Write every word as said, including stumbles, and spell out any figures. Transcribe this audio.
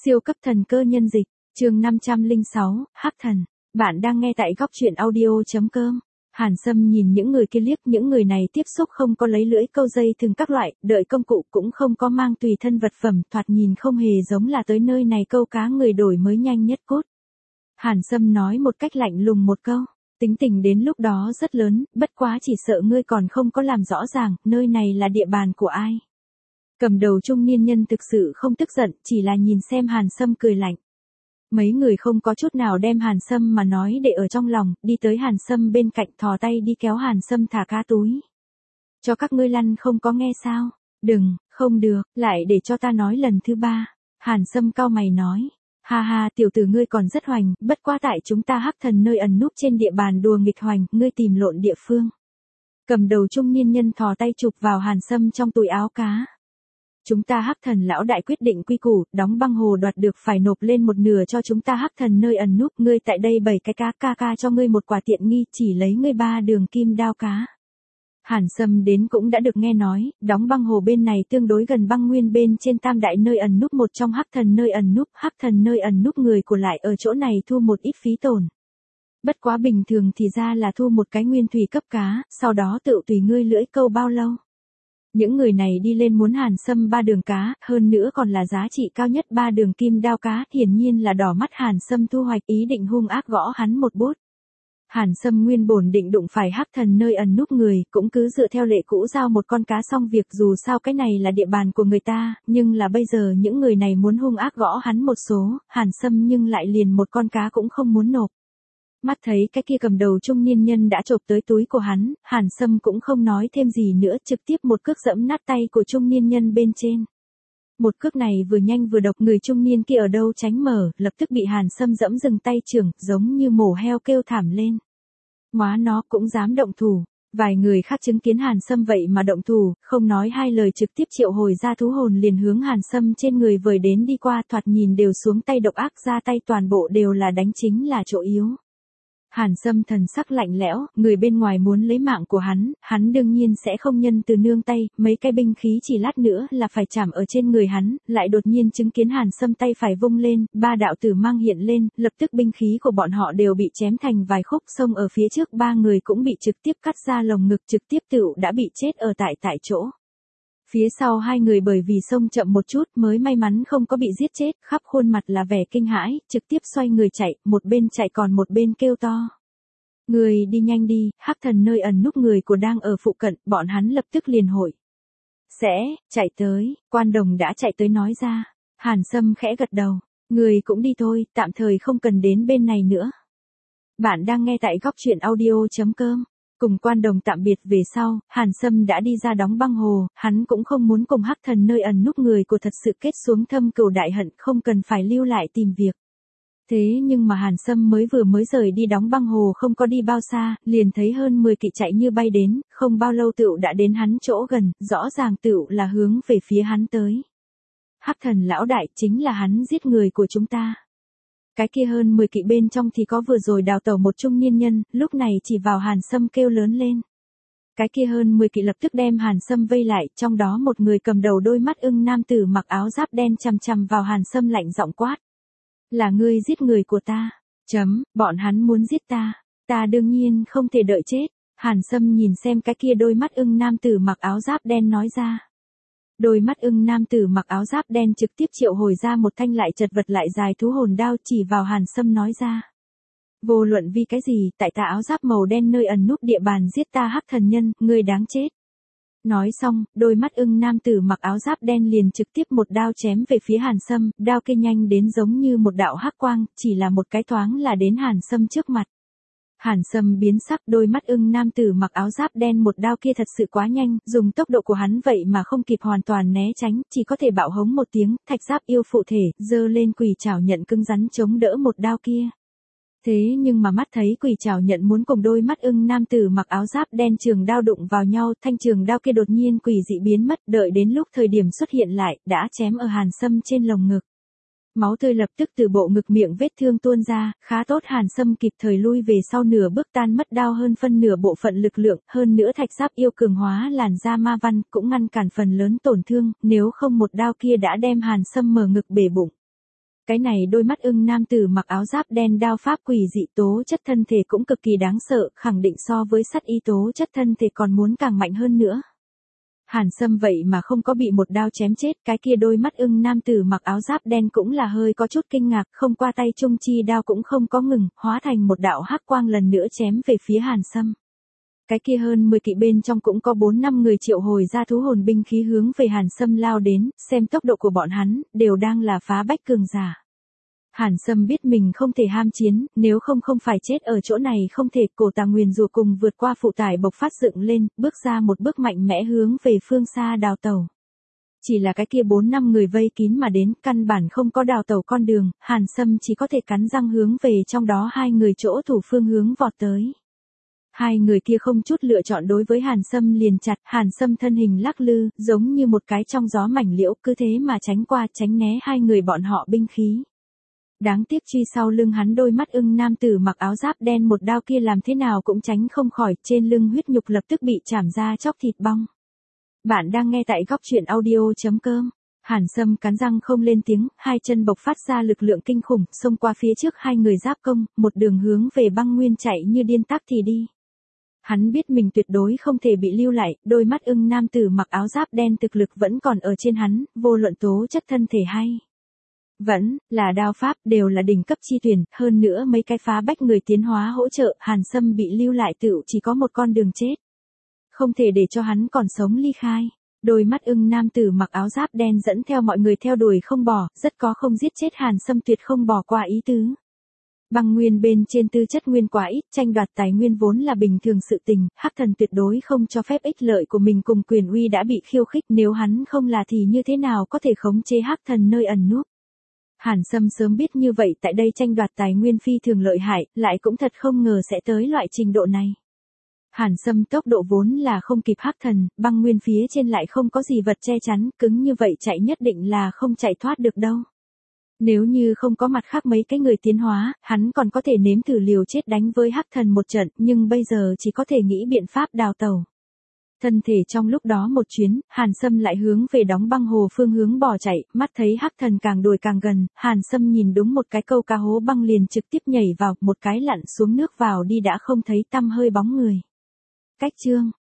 Siêu cấp thần cơ nhân dịch, chương năm trăm lẻ sáu, Hắc Thần. Bạn đang nghe tại góc truyện audio.com. Hàn Sâm nhìn những người kia liếc, những người này tiếp xúc không có lấy lưỡi câu dây thừng các loại, đợi công cụ cũng không có mang tùy thân vật phẩm, thoạt nhìn không hề giống là tới nơi này câu cá người đổi mới nhanh nhất cốt. Hàn Sâm nói một cách lạnh lùng một câu, tính tình đến lúc đó rất lớn, bất quá chỉ sợ ngươi còn không có làm rõ ràng, nơi này là địa bàn của ai. Cầm đầu trung niên nhân thực sự không tức giận, chỉ là nhìn xem Hàn Sâm cười lạnh. Mấy người không có chút nào đem Hàn Sâm mà nói để ở trong lòng, đi tới Hàn Sâm bên cạnh thò tay đi kéo Hàn Sâm thả cá túi. Cho các ngươi lăn không có nghe sao? Đừng, không được, lại để cho ta nói lần thứ ba. Hàn Sâm cau mày nói. Ha ha, tiểu tử ngươi còn rất hoành, bất qua tại chúng ta Hắc Thần nơi ẩn núp trên địa bàn đùa nghịch hoành, ngươi tìm lộn địa phương. Cầm đầu trung niên nhân thò tay chụp vào Hàn Sâm trong túi áo cá. Chúng ta Hắc Thần lão đại quyết định quy củ, đóng băng hồ đoạt được phải nộp lên một nửa cho chúng ta Hắc Thần nơi ẩn núp, ngươi tại đây bảy cái cá ca ca cho ngươi một quả tiện nghi, chỉ lấy ngươi ba đường kim đao cá. Hàn Sâm đến cũng đã được nghe nói, đóng băng hồ bên này tương đối gần băng nguyên bên trên tam đại nơi ẩn núp một trong Hắc Thần nơi ẩn núp, Hắc Thần nơi ẩn núp người của lại ở chỗ này thu một ít phí tổn. Bất quá bình thường thì ra là thu một cái nguyên thủy cấp cá, sau đó tự tùy ngươi lưỡi câu bao lâu. Những người này đi lên muốn Hàn Sâm ba đường cá, hơn nữa còn là giá trị cao nhất ba đường kim đao cá, hiển nhiên là đỏ mắt Hàn Sâm thu hoạch, ý định hung ác gõ hắn một bút. Hàn Sâm nguyên bổn định đụng phải Hắc Thần nơi ẩn núp người, cũng cứ dựa theo lệ cũ giao một con cá xong việc, dù sao cái này là địa bàn của người ta, nhưng là bây giờ những người này muốn hung ác gõ hắn một số, Hàn Sâm nhưng lại liền một con cá cũng không muốn nộp. Mắt thấy cái kia cầm đầu trung niên nhân đã chộp tới túi của hắn, Hàn Sâm cũng không nói thêm gì nữa, trực tiếp một cước giẫm nát tay của trung niên nhân bên trên. Một cước này vừa nhanh vừa độc, người trung niên kia ở đâu tránh mở, lập tức bị Hàn Sâm giẫm dừng tay trưởng, giống như mổ heo kêu thảm lên. Ngoá nó cũng dám động thủ. Vài người khác chứng kiến Hàn Sâm vậy mà động thủ, không nói hai lời trực tiếp triệu hồi ra thú hồn liền hướng Hàn Sâm trên người vời đến đi qua, thoạt nhìn đều xuống tay độc ác, ra tay toàn bộ đều là đánh chính là chỗ yếu. Hàn Sâm thần sắc lạnh lẽo, người bên ngoài muốn lấy mạng của hắn, hắn đương nhiên sẽ không nhân từ nương tay, mấy cái binh khí chỉ lát nữa là phải chạm ở trên người hắn, lại đột nhiên chứng kiến Hàn Sâm tay phải vung lên, ba đạo tử mang hiện lên, lập tức binh khí của bọn họ đều bị chém thành vài khúc, xông ở phía trước ba người cũng bị trực tiếp cắt ra lồng ngực, trực tiếp tựu đã bị chết ở tại tại chỗ. Phía sau hai người bởi vì xông chậm một chút mới may mắn không có bị giết chết, khắp khuôn mặt là vẻ kinh hãi, trực tiếp xoay người chạy, một bên chạy còn một bên kêu to. Người đi nhanh đi, Hắc Thần nơi ẩn núp người của đang ở phụ cận, bọn hắn lập tức liền hội. Sẽ, chạy tới, quan đồng đã chạy tới nói ra. Hàn Sâm khẽ gật đầu, người cũng đi thôi, tạm thời không cần đến bên này nữa. Bạn đang nghe tại góc truyện audio.com. Cùng quan đồng tạm biệt về sau, Hàn Sâm đã đi ra đóng băng hồ, hắn cũng không muốn cùng Hắc Thần nơi ẩn núp người của thật sự kết xuống thâm cừu đại hận, không cần phải lưu lại tìm việc. Thế nhưng mà Hàn Sâm mới vừa mới rời đi đóng băng hồ không có đi bao xa, liền thấy hơn mười kỵ chạy như bay đến, không bao lâu tựu đã đến hắn chỗ gần, rõ ràng tựu là hướng về phía hắn tới. Hắc Thần lão đại, chính là hắn giết người của chúng ta. Cái kia hơn mười kỵ bên trong thì có vừa rồi đào tẩu một trung niên nhân, lúc này chỉ vào Hàn Sâm kêu lớn lên. Cái kia hơn mười kỵ lập tức đem Hàn Sâm vây lại, trong đó một người cầm đầu đôi mắt ưng nam tử mặc áo giáp đen chằm chằm vào Hàn Sâm lạnh giọng quát. Là ngươi giết người của ta. Chấm, bọn hắn muốn giết ta. Ta đương nhiên không thể đợi chết. Hàn Sâm nhìn xem cái kia đôi mắt ưng nam tử mặc áo giáp đen nói ra. Đôi mắt ưng nam tử mặc áo giáp đen trực tiếp triệu hồi ra một thanh lại chật vật lại dài thú hồn đao chỉ vào Hàn Sâm nói ra. Vô luận vì cái gì, tại ta áo giáp màu đen nơi ẩn núp địa bàn giết ta Hắc Thần nhân, ngươi đáng chết. Nói xong, đôi mắt ưng nam tử mặc áo giáp đen liền trực tiếp một đao chém về phía Hàn Sâm, đao kia nhanh đến giống như một đạo hắc quang, chỉ là một cái thoáng là đến Hàn Sâm trước mặt. Hàn Sâm biến sắc, đôi mắt ưng nam tử mặc áo giáp đen một đao kia thật sự quá nhanh, dùng tốc độ của hắn vậy mà không kịp hoàn toàn né tránh, chỉ có thể bạo hống một tiếng, thạch giáp yêu phụ thể, giơ lên quỳ trảo nhận cứng rắn chống đỡ một đao kia. Thế nhưng mà mắt thấy quỷ trảo nhận muốn cùng đôi mắt ưng nam tử mặc áo giáp đen trường đao đụng vào nhau, thanh trường đao kia đột nhiên quỷ dị biến mất, đợi đến lúc thời điểm xuất hiện lại, đã chém ở Hàn Sâm trên lồng ngực. Máu tươi lập tức từ bộ ngực miệng vết thương tuôn ra, khá tốt Hàn Sâm kịp thời lui về sau nửa bước tan mất đao hơn phân nửa bộ phận lực lượng, hơn nữa thạch giáp yêu cường hóa làn da ma văn cũng ngăn cản phần lớn tổn thương, nếu không một đao kia đã đem Hàn Sâm mở ngực bể bụng. Cái này đôi mắt ưng nam tử mặc áo giáp đen đao pháp quỷ dị tố chất thân thể cũng cực kỳ đáng sợ, khẳng định so với sắt y tố chất thân thể còn muốn càng mạnh hơn nữa. Hàn Sâm vậy mà không có bị một đao chém chết, cái kia đôi mắt ưng nam tử mặc áo giáp đen cũng là hơi có chút kinh ngạc, không qua tay trung chi đao cũng không có ngừng, hóa thành một đạo hắc quang lần nữa chém về phía Hàn Sâm. Cái kia hơn mười kỵ bên trong cũng có bốn năm người triệu hồi ra thú hồn binh khí hướng về Hàn Sâm lao đến, xem tốc độ của bọn hắn, đều đang là phá bách cường giả. Hàn Sâm biết mình không thể ham chiến, nếu không không phải chết ở chỗ này không thể, cổ tà nguyền rùa cùng vượt qua phụ tải bộc phát dựng lên, bước ra một bước mạnh mẽ hướng về phương xa đào tẩu. Chỉ là cái kia bốn năm người vây kín mà đến, căn bản không có đào tẩu con đường, Hàn Sâm chỉ có thể cắn răng hướng về trong đó hai người chỗ thủ phương hướng vọt tới. Hai người kia không chút lựa chọn đối với Hàn Sâm liền chặt, Hàn Sâm thân hình lắc lư, giống như một cái trong gió mảnh liễu, cứ thế mà tránh qua tránh né hai người bọn họ binh khí. Đáng tiếc truy sau lưng hắn đôi mắt ưng nam tử mặc áo giáp đen một đao kia làm thế nào cũng tránh không khỏi, trên lưng huyết nhục lập tức bị chảm ra chóc thịt bong. Bạn đang nghe tại góc truyện audio chấm com. Hàn Sâm cắn răng không lên tiếng, hai chân bộc phát ra lực lượng kinh khủng, xông qua phía trước hai người giáp công, một đường hướng về băng nguyên chạy như điên tắc thì đi. Hắn biết mình tuyệt đối không thể bị lưu lại, đôi mắt ưng nam tử mặc áo giáp đen thực lực vẫn còn ở trên hắn, vô luận tố chất thân thể hay vẫn là đao pháp đều là đỉnh cấp chi tuyển, hơn nữa mấy cái phá bách người tiến hóa hỗ trợ, Hàn Sâm bị lưu lại tựu chỉ có một con đường chết. Không thể để cho hắn còn sống ly khai. Đôi mắt ưng nam tử mặc áo giáp đen dẫn theo mọi người theo đuổi không bỏ, rất có không giết chết Hàn Sâm tuyệt không bỏ qua ý tứ. Băng nguyên bên trên tư chất nguyên quá ít, tranh đoạt tài nguyên vốn là bình thường sự tình, Hắc Thần tuyệt đối không cho phép ích lợi của mình cùng quyền uy đã bị khiêu khích, nếu hắn không là thì như thế nào có thể khống chế Hắc Thần nơi ẩn núp. Hàn Sâm sớm biết như vậy, tại đây tranh đoạt tài nguyên phi thường lợi hại, lại cũng thật không ngờ sẽ tới loại trình độ này. Hàn Sâm tốc độ vốn là không kịp Hắc Thần, băng nguyên phía trên lại không có gì vật che chắn, cứng như vậy chạy nhất định là không chạy thoát được đâu. Nếu như không có mặt khác mấy cái người tiến hóa, hắn còn có thể nếm thử liều chết đánh với Hắc Thần một trận, nhưng bây giờ chỉ có thể nghĩ biện pháp đào tẩu. Thân thể trong lúc đó một chuyến, Hàn Sâm lại hướng về đóng băng hồ phương hướng bỏ chạy, mắt thấy Hắc Thần càng đuổi càng gần, Hàn Sâm nhìn đúng một cái câu cá hố băng liền trực tiếp nhảy vào, một cái lặn xuống nước vào đi đã không thấy tăm hơi bóng người. Cách chương